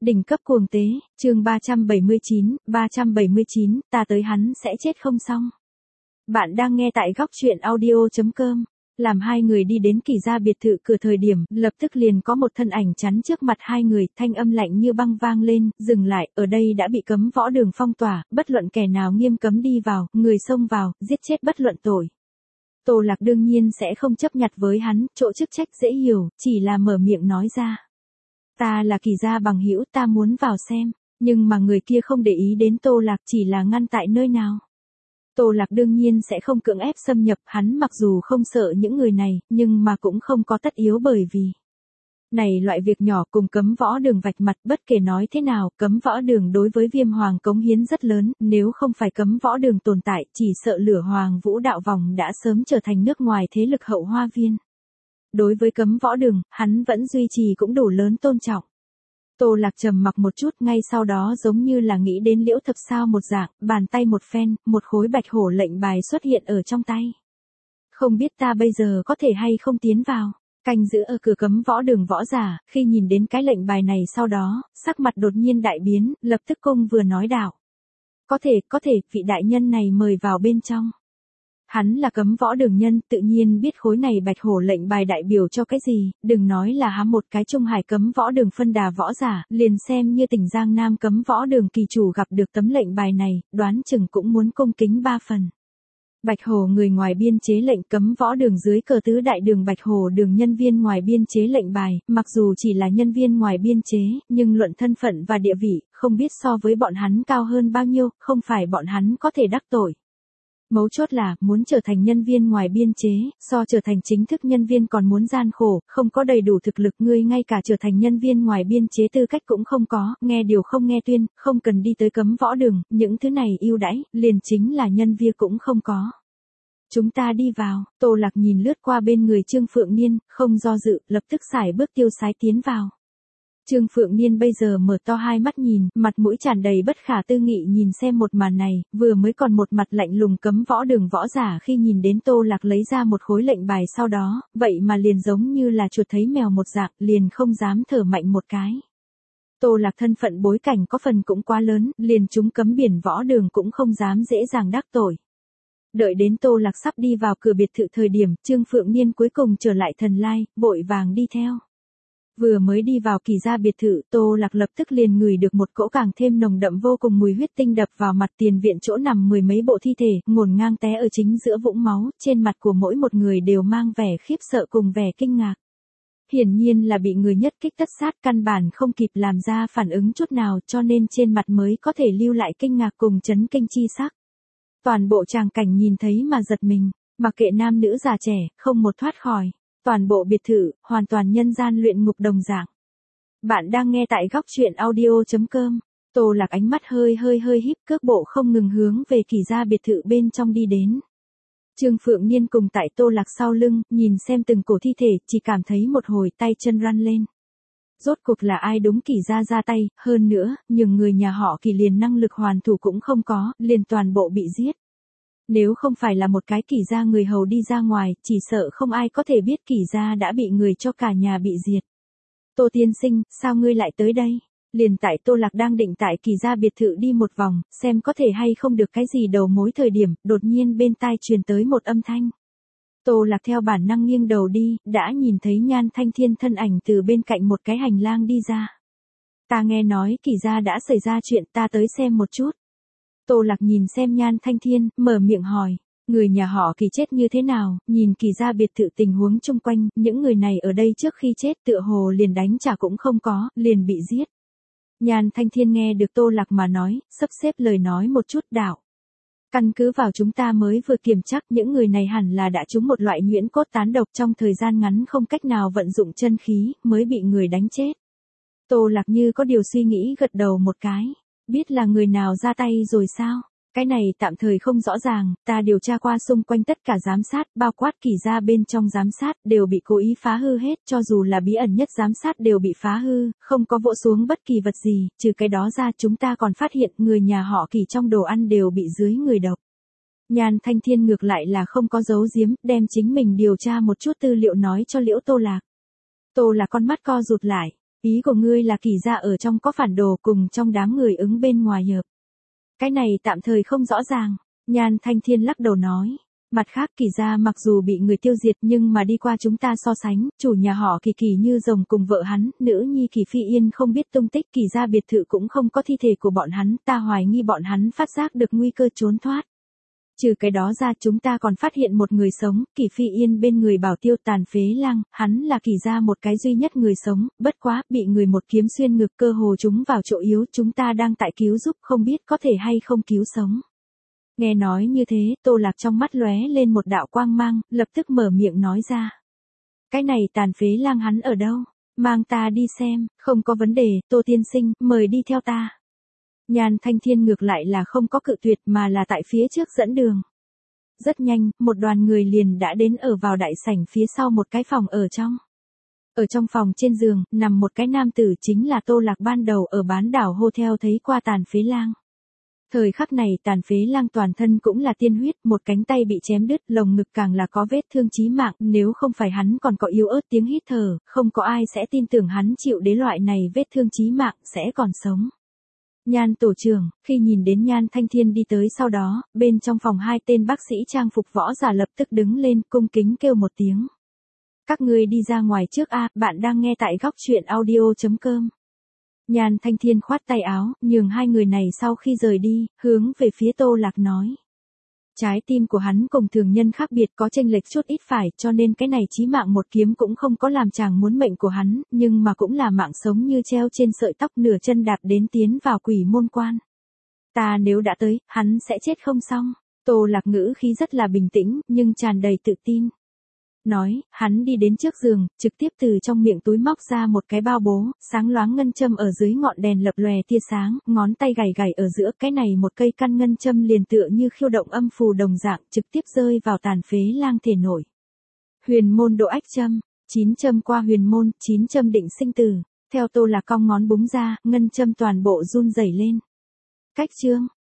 Đỉnh cấp cuồng tế, chương 379, ta tới hắn sẽ chết không xong. Bạn đang nghe tại góc truyện audio.com. Làm hai người đi đến Kỳ gia biệt thự cửa thời điểm, lập tức liền có một thân ảnh chắn trước mặt hai người, thanh âm lạnh như băng vang lên, dừng lại, ở đây đã bị cấm võ đường phong tỏa, bất luận kẻ nào nghiêm cấm đi vào, người xông vào, giết chết bất luận tội. Tô Lạc đương nhiên sẽ không chấp nhặt với hắn, chỗ chức trách dễ hiểu, chỉ là mở miệng nói ra. Ta là Kỳ gia bằng hữu, ta muốn vào xem, nhưng mà người kia không để ý đến Tô Lạc, chỉ là ngăn tại nơi nào. Tô Lạc đương nhiên sẽ không cưỡng ép xâm nhập, hắn mặc dù không sợ những người này, nhưng mà cũng không có tất yếu bởi vì này loại việc nhỏ cùng cấm võ đường vạch mặt, bất kể nói thế nào, cấm võ đường đối với Viêm Hoàng cống hiến rất lớn, nếu không phải cấm võ đường tồn tại, chỉ sợ Lửa Hoàng Vũ đạo vòng đã sớm trở thành nước ngoài thế lực hậu hoa viên. Đối với cấm võ đường, hắn vẫn duy trì cũng đủ lớn tôn trọng. Tô Lạc trầm mặc một chút, ngay sau đó giống như là nghĩ đến Liễu Thập Sao một dạng, bàn tay một phen, một khối bạch hổ lệnh bài xuất hiện ở trong tay. Không biết ta bây giờ có thể hay không tiến vào. Canh giữ ở cửa cấm võ đường võ giả, khi nhìn đến cái lệnh bài này sau đó, sắc mặt đột nhiên đại biến, lập tức cung vừa nói đạo. Có thể, vị đại nhân này mời vào bên trong. Hắn là cấm võ đường nhân, tự nhiên biết khối này bạch hổ lệnh bài đại biểu cho cái gì, đừng nói là há một cái Trung Hải cấm võ đường phân đà võ giả, liền xem như tỉnh Giang Nam cấm võ đường kỳ chủ gặp được tấm lệnh bài này, đoán chừng cũng muốn cung kính 3 phần. Bạch Hồ người ngoài biên chế lệnh cấm võ đường dưới cờ tứ đại đường Bạch Hồ đường nhân viên ngoài biên chế lệnh bài, mặc dù chỉ là nhân viên ngoài biên chế, nhưng luận thân phận và địa vị, không biết so với bọn hắn cao hơn bao nhiêu, không phải bọn hắn có thể đắc tội. Mấu chốt là, muốn trở thành nhân viên ngoài biên chế, so trở thành chính thức nhân viên còn muốn gian khổ, không có đầy đủ thực lực, ngươi ngay cả trở thành nhân viên ngoài biên chế tư cách cũng không có, nghe điều không nghe tuyên, không cần đi tới cấm võ đường, những thứ này ưu đãi, liền chính là nhân viên cũng không có. Chúng ta đi vào, Tô Lạc nhìn lướt qua bên người Trương Phượng Niên, không do dự, lập tức xài bước tiêu sái tiến vào. Trương Phượng Niên bây giờ mở to hai mắt nhìn, mặt mũi tràn đầy bất khả tư nghị nhìn xem một màn này, vừa mới còn một mặt lạnh lùng cấm võ đường võ giả khi nhìn đến Tô Lạc lấy ra một khối lệnh bài sau đó, vậy mà liền giống như là chuột thấy mèo một dạng, liền không dám thở mạnh một cái. Tô Lạc thân phận bối cảnh có phần cũng quá lớn, liền chúng cấm biển võ đường cũng không dám dễ dàng đắc tội. Đợi đến Tô Lạc sắp đi vào cửa biệt thự thời điểm, Trương Phượng Niên cuối cùng trở lại thần lai, vội vàng đi theo. Vừa mới đi vào Kỳ gia biệt thự, Tô Lạc lập tức liền ngửi được một cỗ càng thêm nồng đậm vô cùng mùi huyết tinh đập vào mặt. Tiền viện chỗ nằm mười mấy bộ thi thể, ngổn ngang té ở chính giữa vũng máu, trên mặt của mỗi một người đều mang vẻ khiếp sợ cùng vẻ kinh ngạc. Hiển nhiên là bị người nhất kích tất sát, căn bản không kịp làm ra phản ứng chút nào, cho nên trên mặt mới có thể lưu lại kinh ngạc cùng chấn kinh chi sắc. Toàn bộ tràng cảnh nhìn thấy mà giật mình, mặc kệ nam nữ già trẻ, không một thoát khỏi. Toàn bộ biệt thự, hoàn toàn nhân gian luyện ngục đồng dạng. Bạn đang nghe tại góc truyện audio.com. Tô Lạc ánh mắt hơi híp, cước bộ không ngừng hướng về Kỳ gia biệt thự bên trong đi đến. Trương Phượng Niên cùng tại Tô Lạc sau lưng, nhìn xem từng cổ thi thể, chỉ cảm thấy một hồi tay chân run lên. Rốt cuộc là ai đúng Kỳ gia ra tay, hơn nữa, nhưng người nhà họ Kỳ liền năng lực hoàn thủ cũng không có, liền toàn bộ bị giết. Nếu không phải là một cái Kỳ gia người hầu đi ra ngoài, chỉ sợ không ai có thể biết Kỳ gia đã bị người cho cả nhà bị diệt. Tô tiên sinh, sao ngươi lại tới đây? Liền tại Tô Lạc đang định tại Kỳ gia biệt thự đi một vòng, xem có thể hay không được cái gì đầu mối thời điểm, đột nhiên bên tai truyền tới một âm thanh. Tô Lạc theo bản năng nghiêng đầu đi, đã nhìn thấy Nhan Thanh Thiên thân ảnh từ bên cạnh một cái hành lang đi ra. Ta nghe nói Kỳ gia đã xảy ra chuyện, ta tới xem một chút. Tô Lạc nhìn xem Nhan Thanh Thiên, mở miệng hỏi, người nhà họ Kỳ chết như thế nào, nhìn Kỳ gia biệt thự tình huống chung quanh, những người này ở đây trước khi chết tựa hồ liền đánh trả cũng không có, liền bị giết. Nhan Thanh Thiên nghe được Tô Lạc mà nói, sắp xếp lời nói một chút đạo. Căn cứ vào chúng ta mới vừa kiểm chắc những người này hẳn là đã trúng một loại nhuyễn cốt tán độc trong thời gian ngắn không cách nào vận dụng chân khí, mới bị người đánh chết. Tô Lạc như có điều suy nghĩ gật đầu một cái. Biết là người nào ra tay rồi sao? Cái này tạm thời không rõ ràng, ta điều tra qua xung quanh tất cả giám sát, bao quát Kỳ gia bên trong giám sát, đều bị cố ý phá hư hết, cho dù là bí ẩn nhất giám sát đều bị phá hư, không có vỗ xuống bất kỳ vật gì, trừ cái đó ra chúng ta còn phát hiện người nhà họ Kỳ trong đồ ăn đều bị dưới người độc. Nhan Thanh Thiên ngược lại là không có giấu giếm, đem chính mình điều tra một chút tư liệu nói cho Liễu Tô Lạc. Tô Lạc con mắt co rụt lại. Ý của ngươi là Kỳ gia ở trong có phản đồ cùng trong đám người ứng bên ngoài hợp. Cái này tạm thời không rõ ràng. Nhan Thanh Thiên lắc đầu nói. Mặt khác Kỳ gia mặc dù bị người tiêu diệt nhưng mà đi qua chúng ta so sánh, chủ nhà họ Kỳ Kỳ Như Rồng cùng vợ hắn, nữ nhi Kỳ Phi Yên không biết tung tích, Kỳ gia biệt thự cũng không có thi thể của bọn hắn, ta hoài nghi bọn hắn phát giác được nguy cơ trốn thoát. Trừ cái đó ra chúng ta còn phát hiện một người sống, Kỳ Phi Yên bên người Bảo Tiêu Tàn Phế Lang, hắn là Kỳ gia một cái duy nhất người sống, bất quá, bị người một kiếm xuyên ngực cơ hồ trúng vào chỗ yếu, chúng ta đang tại cứu giúp không biết có thể hay không cứu sống. Nghe nói như thế, Tô Lạc trong mắt lóe lên một đạo quang mang, lập tức mở miệng nói ra. Cái này Tàn Phế Lang hắn ở đâu? Mang ta đi xem, không có vấn đề, Tô tiên sinh, mời đi theo ta. Nhan Thanh Thiên ngược lại là không có cự tuyệt mà là tại phía trước dẫn đường. Rất nhanh, một đoàn người liền đã đến ở vào đại sảnh phía sau một cái phòng ở trong. Ở trong phòng trên giường, nằm một cái nam tử chính là Tô Lạc ban đầu ở bán đảo Hotel thấy qua Tàn Phế Lang. Thời khắc này Tàn Phế Lang toàn thân cũng là tiên huyết, một cánh tay bị chém đứt, lồng ngực càng là có vết thương chí mạng, nếu không phải hắn còn có yếu ớt tiếng hít thở, không có ai sẽ tin tưởng hắn chịu đến loại này vết thương chí mạng, sẽ còn sống. Nhan tổ trưởng, khi nhìn đến Nhan Thanh Thiên đi tới sau đó, bên trong phòng hai tên bác sĩ trang phục võ giả lập tức đứng lên cung kính kêu một tiếng. Các ngươi đi ra ngoài trước a, bạn đang nghe tại góc truyện audio.com. Nhan Thanh Thiên khoát tay áo, nhường hai người này sau khi rời đi, hướng về phía Tô Lạc nói. Trái tim của hắn cùng thường nhân khác biệt có chênh lệch chút ít phải, cho nên cái này chí mạng một kiếm cũng không có làm chàng muốn mệnh của hắn, nhưng mà cũng là mạng sống như treo trên sợi tóc, nửa chân đạp đến tiến vào quỷ môn quan. Ta nếu đã tới, hắn sẽ chết không xong. Tô Lạc ngữ khí rất là bình tĩnh, nhưng tràn đầy tự tin. Nói, hắn đi đến trước giường, trực tiếp từ trong miệng túi móc ra một cái bao bố, sáng loáng ngân châm ở dưới ngọn đèn lập lòe tia sáng, ngón tay gảy gảy ở giữa, cái này một cây căn ngân châm liền tựa như khiêu động âm phù đồng dạng, trực tiếp rơi vào Tàn Phế Lang thể nổi. Huyền môn độ ách châm, 9 châm qua huyền môn, 9 châm định sinh tử, theo Tô Lạc cong ngón búng ra, ngân châm toàn bộ run rẩy lên. Cách chương,